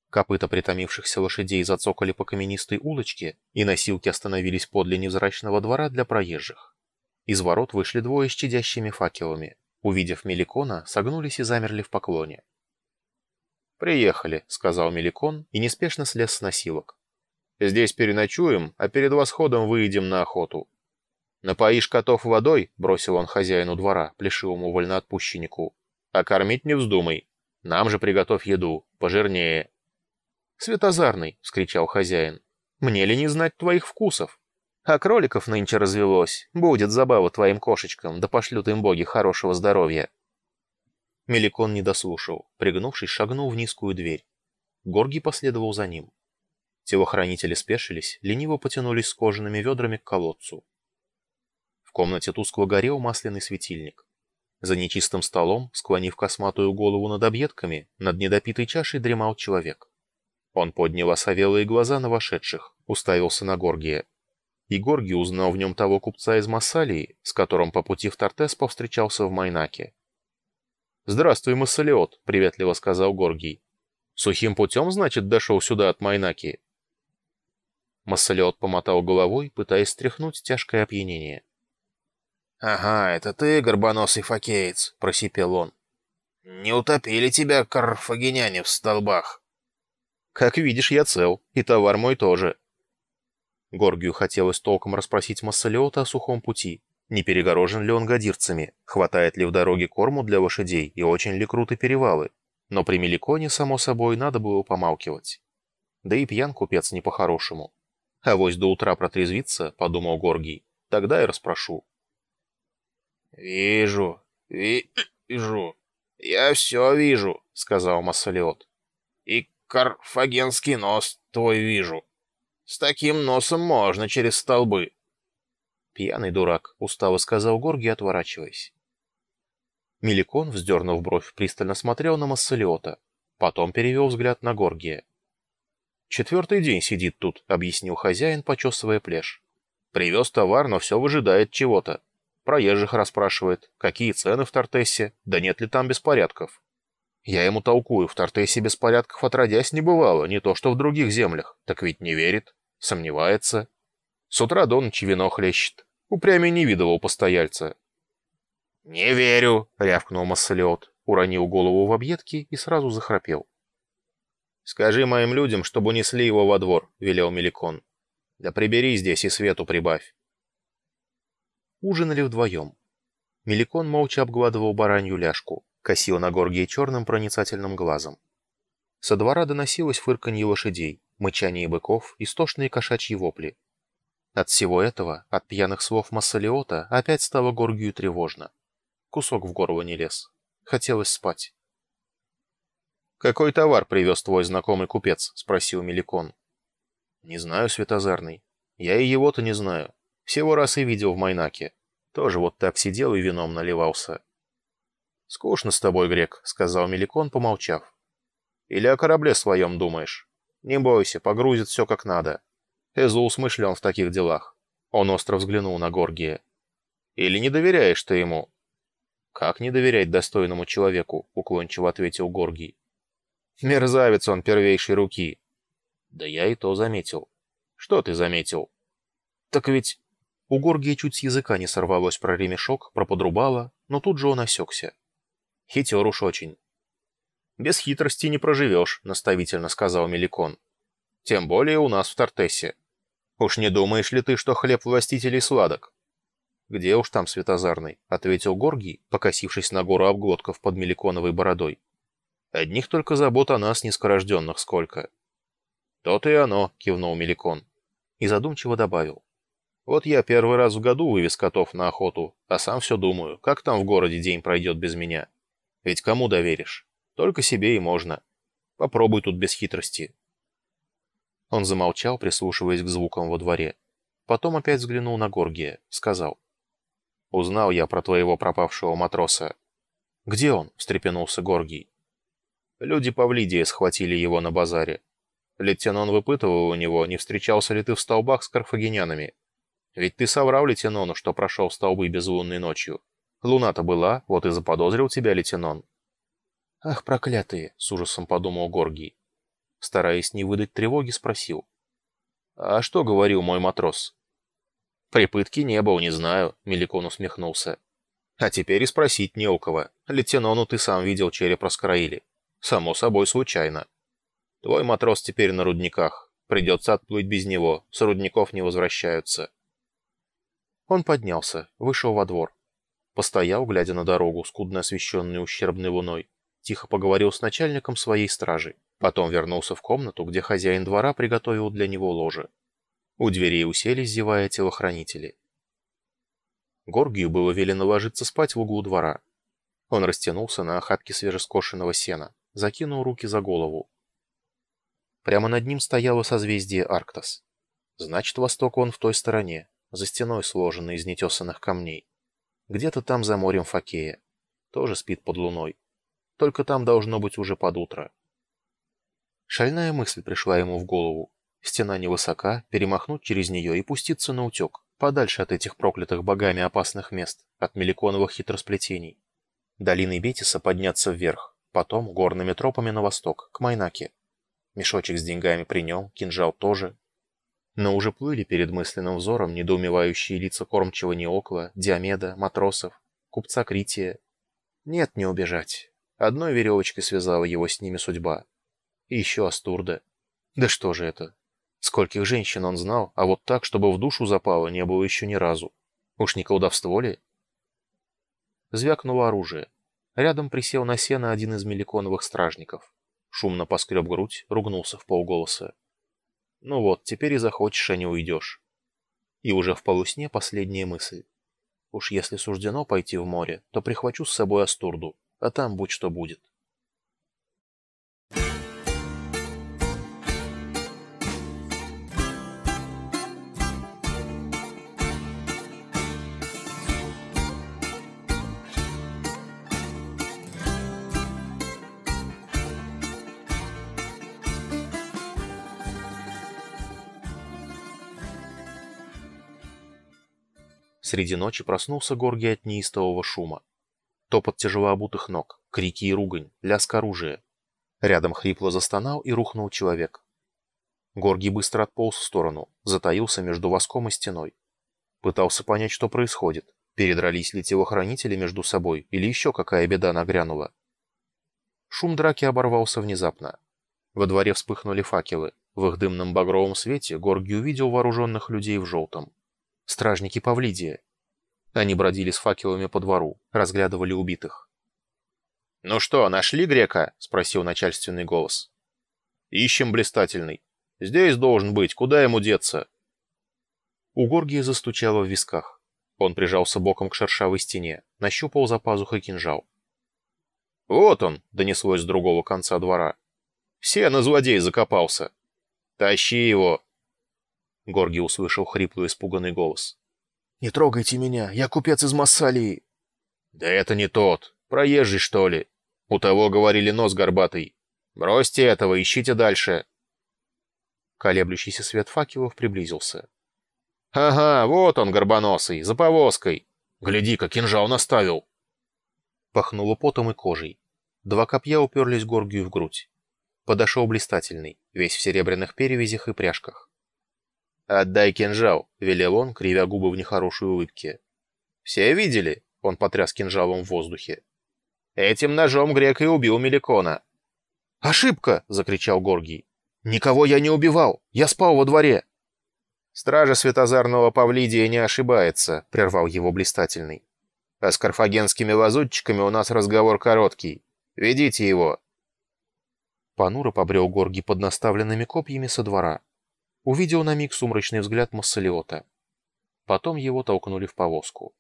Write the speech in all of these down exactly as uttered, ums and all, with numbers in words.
Копыта притомившихся лошадей зацокали по каменистой улочке, и носилки остановились подле невзрачного двора для проезжих. Из ворот вышли двое с чадящими факелами. Увидев Меликона, согнулись и замерли в поклоне. «Приехали», — сказал Меликон и неспешно слез с носилок. «Здесь переночуем, а перед восходом выйдем на охоту». «Напоишь котов водой», — бросил он хозяину двора, плешивому вольноотпущеннику. «А кормить не вздумай. Нам же приготовь еду, пожирнее». «Светозарный», — вскричал хозяин, — «мне ли не знать твоих вкусов? А кроликов нынче развелось, будет забава твоим кошечкам, да пошлют им боги хорошего здоровья». Меликон не дослушал, пригнувшись, шагнул в низкую дверь. Горгий последовал за ним. Телохранители спешились, лениво потянулись с кожаными ведрами к колодцу. В комнате тускло горел масляный светильник. За нечистым столом, склонив косматую голову над объедками, над недопитой чашей дремал человек. Он поднял осовелые глаза на вошедших, уставился на Горгия. И Горгий узнал в нем того купца из Массалии, с которым по пути в Тартес повстречался в Майнаке. «Здравствуй, Массалиот», — приветливо сказал Горгий. «Сухим путем, значит, дошел сюда от Майнаки?» Массалиот помотал головой, пытаясь стряхнуть тяжкое опьянение. «Ага, это ты, горбоносый фокеец», — просипел он. «Не утопили тебя карфагеняне в столбах?» «Как видишь, я цел, и товар мой тоже». Горгию хотелось толком расспросить Массалиота о сухом пути. Не перегорожен ли он гадирцами, хватает ли в дороге корму для лошадей и очень ли круты перевалы. Но при Меликоне, само собой, надо было помалкивать. Да и пьян купец не по-хорошему. Авось до утра протрезвится, подумал Горгий, тогда и расспрошу. «Вижу, вижу, я все вижу», — сказал Массалиот. «И карфагенский нос твой вижу. С таким носом можно через столбы». «Пьяный дурак», — устало сказал Горгий, отворачиваясь. Меликон, вздернув бровь, пристально смотрел на Массалиота, потом перевел взгляд на Горгия. «Четвертый день сидит тут», — объяснил хозяин, почесывая плешь. «Привез товар, но все выжидает чего-то. Проезжих расспрашивает, какие цены в Тартессе, да нет ли там беспорядков. Я ему толкую, в Тартессе беспорядков отродясь не бывало, не то что в других землях, так ведь не верит, сомневается. С утра до ночи вино хлещет, упрямее не видывал постояльца». «Не верю», — рявкнул Массалиот, уронил голову в объедки и сразу захрапел. «Скажи моим людям, чтобы унесли его во двор», — велел Меликон. «Да прибери здесь и свету прибавь». Ужинали вдвоем. Меликон молча обгладывал баранью ляжку, косил на Горгия черным проницательным глазом. Со двора доносилось фырканье лошадей, мычание быков, истошные кошачьи вопли. От всего этого, от пьяных слов Массалиота, опять стало Горгию тревожно. Кусок в горло не лез. Хотелось спать. «Какой товар привез твой знакомый купец?» — спросил Меликон. «Не знаю, Светозарный. Я и его-то не знаю. Всего раз и видел в Майнаке. Тоже вот так сидел и вином наливался». «Скучно с тобой, грек», — сказал Меликон, помолчав. «Или о корабле своем думаешь? Не бойся, погрузит все как надо. Эзул смышлен в таких делах». Он остро взглянул на Горгия. «Или не доверяешь ты ему?» «Как не доверять достойному человеку?» — уклончиво ответил Горгий. «Мерзавец он первейшей руки». «Да я и то заметил». «Что ты заметил?» «Так ведь...» У Горгия чуть с языка не сорвалось про ремешок, про подрубало, но тут же он осекся. «Хитер уж очень». «Без хитрости не проживешь», — наставительно сказал Меликон. «Тем более у нас в Тартессе. Уж не думаешь ли ты, что хлеб властителей сладок?» «Где уж там, Светозарный?» — ответил Горгий, покосившись на гору обглотков под Меликоновой бородой. «Одних только забот о нас, нескорожденных, сколько». «То-то и оно», — кивнул Меликон. И задумчиво добавил. «Вот я первый раз в году вывез котов на охоту, а сам все думаю, как там в городе день пройдет без меня. Ведь кому доверишь? Только себе и можно. Попробуй тут без хитрости». Он замолчал, прислушиваясь к звукам во дворе. Потом опять взглянул на Горгия, сказал. «Узнал я про твоего пропавшего матроса». «Где он?» — встрепенулся Горгий. «Люди Павлидия схватили его на базаре. Лейтенон выпытывал у него, не встречался ли ты в столбах с карфагенянами. Ведь ты соврал Лейтенону, что прошел столбы безлунной ночью. Луна-то была, вот и заподозрил тебя Лейтенон». «Ах, проклятые!» — с ужасом подумал Горгий. Стараясь не выдать тревоги, спросил. «А что говорил мой матрос?» «При пытке не был, не знаю», — Меликон усмехнулся. «А теперь и спросить не у кого. Лейтенону ты сам видел, череп раскроили. Само собой, случайно. Твой матрос теперь на рудниках. Придется отплыть без него, с рудников не возвращаются». Он поднялся, вышел во двор. Постоял, глядя на дорогу, скудно освещенную ущербной луной. Тихо поговорил с начальником своей стражи. Потом вернулся в комнату, где хозяин двора приготовил для него ложе. У дверей уселись, зевая, телохранители. Горгию было велено ложиться спать в углу двора. Он растянулся на охапке свежескошенного сена, закинул руки за голову. Прямо над ним стояло созвездие Арктос. Значит, восток он в той стороне, за стеной, сложенной из нетесанных камней. Где-то там за морем Фокея. Тоже спит под луной. Только там должно быть уже под утро. Шальная мысль пришла ему в голову. Стена невысока, перемахнуть через нее и пуститься на утек, подальше от этих проклятых богами опасных мест, от меликоновых хитросплетений. Долиной Бетиса подняться вверх, потом горными тропами на восток, к Майнаке. Мешочек с деньгами при нем, кинжал тоже. Но уже плыли перед мысленным взором недоумевающие лица кормчего Неокла, Диомеда, матросов, купца Крития. Нет, не убежать. Одной веревочкой связала его с ними судьба. И еще Астурда. Да что же это? Скольких женщин он знал, а вот так, чтобы в душу запало, не было еще ни разу. Уж не колдовство ли? Звякнуло оружие. Рядом присел на сено один из меликоновых стражников. Шумно поскреб грудь, ругнулся в полголоса. Ну вот, теперь и захочешь, а не уйдешь. И уже в полусне последняя мысль. Уж если суждено пойти в море, то прихвачу с собой Астурду, а там будь что будет. Среди ночи проснулся Горгий от неистового шума. Топот тяжелообутых ног, крики и ругань, лязг оружия. Рядом хрипло застонал и рухнул человек. Горгий быстро отполз в сторону, затаился между воском и стеной. Пытался понять, что происходит. Передрались ли телохранители между собой, или еще какая беда нагрянула. Шум драки оборвался внезапно. Во дворе вспыхнули факелы. В их дымном багровом свете Горгий увидел вооруженных людей в желтом. Стражники Павлидия. Они бродили с факелами по двору, разглядывали убитых. «Ну что, нашли грека?» — спросил начальственный голос. «Ищем, блистательный. Здесь должен быть, куда ему деться?» У Горгия застучало в висках. Он прижался боком к шершавой стене, нащупал за пазухой кинжал. «Вот он!» — донеслось с другого конца двора. «Все на злодей закопался! Тащи его!» Горгий услышал хриплый испуганный голос. «Не трогайте меня, я купец из Массалии!» «Да это не тот! Проезжий, что ли? У того, говорили, нос горбатый. Бросьте этого, ищите дальше!» Колеблющийся свет факелов приблизился. «Ага, вот он, горбоносый, за повозкой! Гляди-ка, кинжал наставил!» Пахнуло потом и кожей. Два копья уперлись Горгию в грудь. Подошел блистательный, весь в серебряных перевязях и пряжках. «Отдай кинжал», — велел он, кривя губы в нехорошей улыбке. «Все видели?» — он потряс кинжалом в воздухе. «Этим ножом грек и убил Меликона». «Ошибка!» — закричал Горгий. «Никого я не убивал! Я спал во дворе!» «Стража Светозарного Павлидия не ошибается», — прервал его блистательный. «А с карфагенскими лазутчиками у нас разговор короткий. Ведите его». Понуро побрел Горгий под наставленными копьями со двора. Увидел на миг сумрачный взгляд Массалиота. Потом его толкнули в повозку.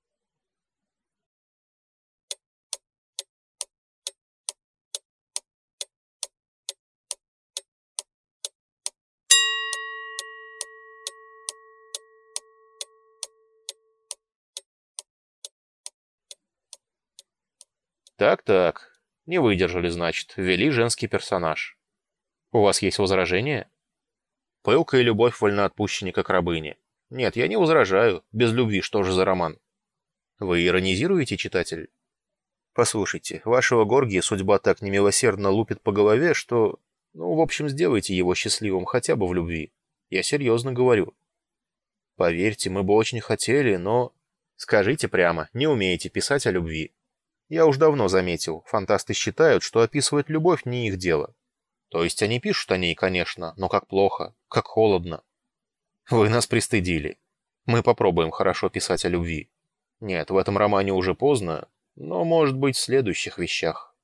Так-так, не выдержали, значит, ввели женский персонаж. У вас есть возражения? Пылкая любовь вольноотпущенника к рабыне. Нет, я не возражаю. Без любви что же за роман? Вы иронизируете, читатель? Послушайте, вашего Горгия судьба так немилосердно лупит по голове, что... Ну, в общем, сделайте его счастливым хотя бы в любви. Я серьезно говорю. Поверьте, мы бы очень хотели, но... Скажите прямо, не умеете писать о любви. Я уж давно заметил, фантасты считают, что описывать любовь не их дело. То есть они пишут о ней, конечно, но как плохо, как холодно. Вы нас пристыдили. Мы попробуем хорошо писать о любви. Нет, в этом романе уже поздно, но, может быть, в следующих вещах.